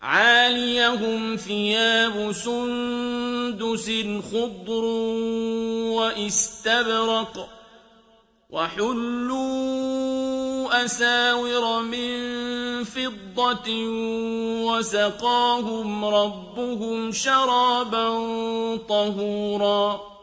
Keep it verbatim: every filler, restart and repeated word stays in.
عاليهم ثياب سندس خضر وإستبرق وحلوا أساور من فضة وسقاهم ربهم شرابا طهورا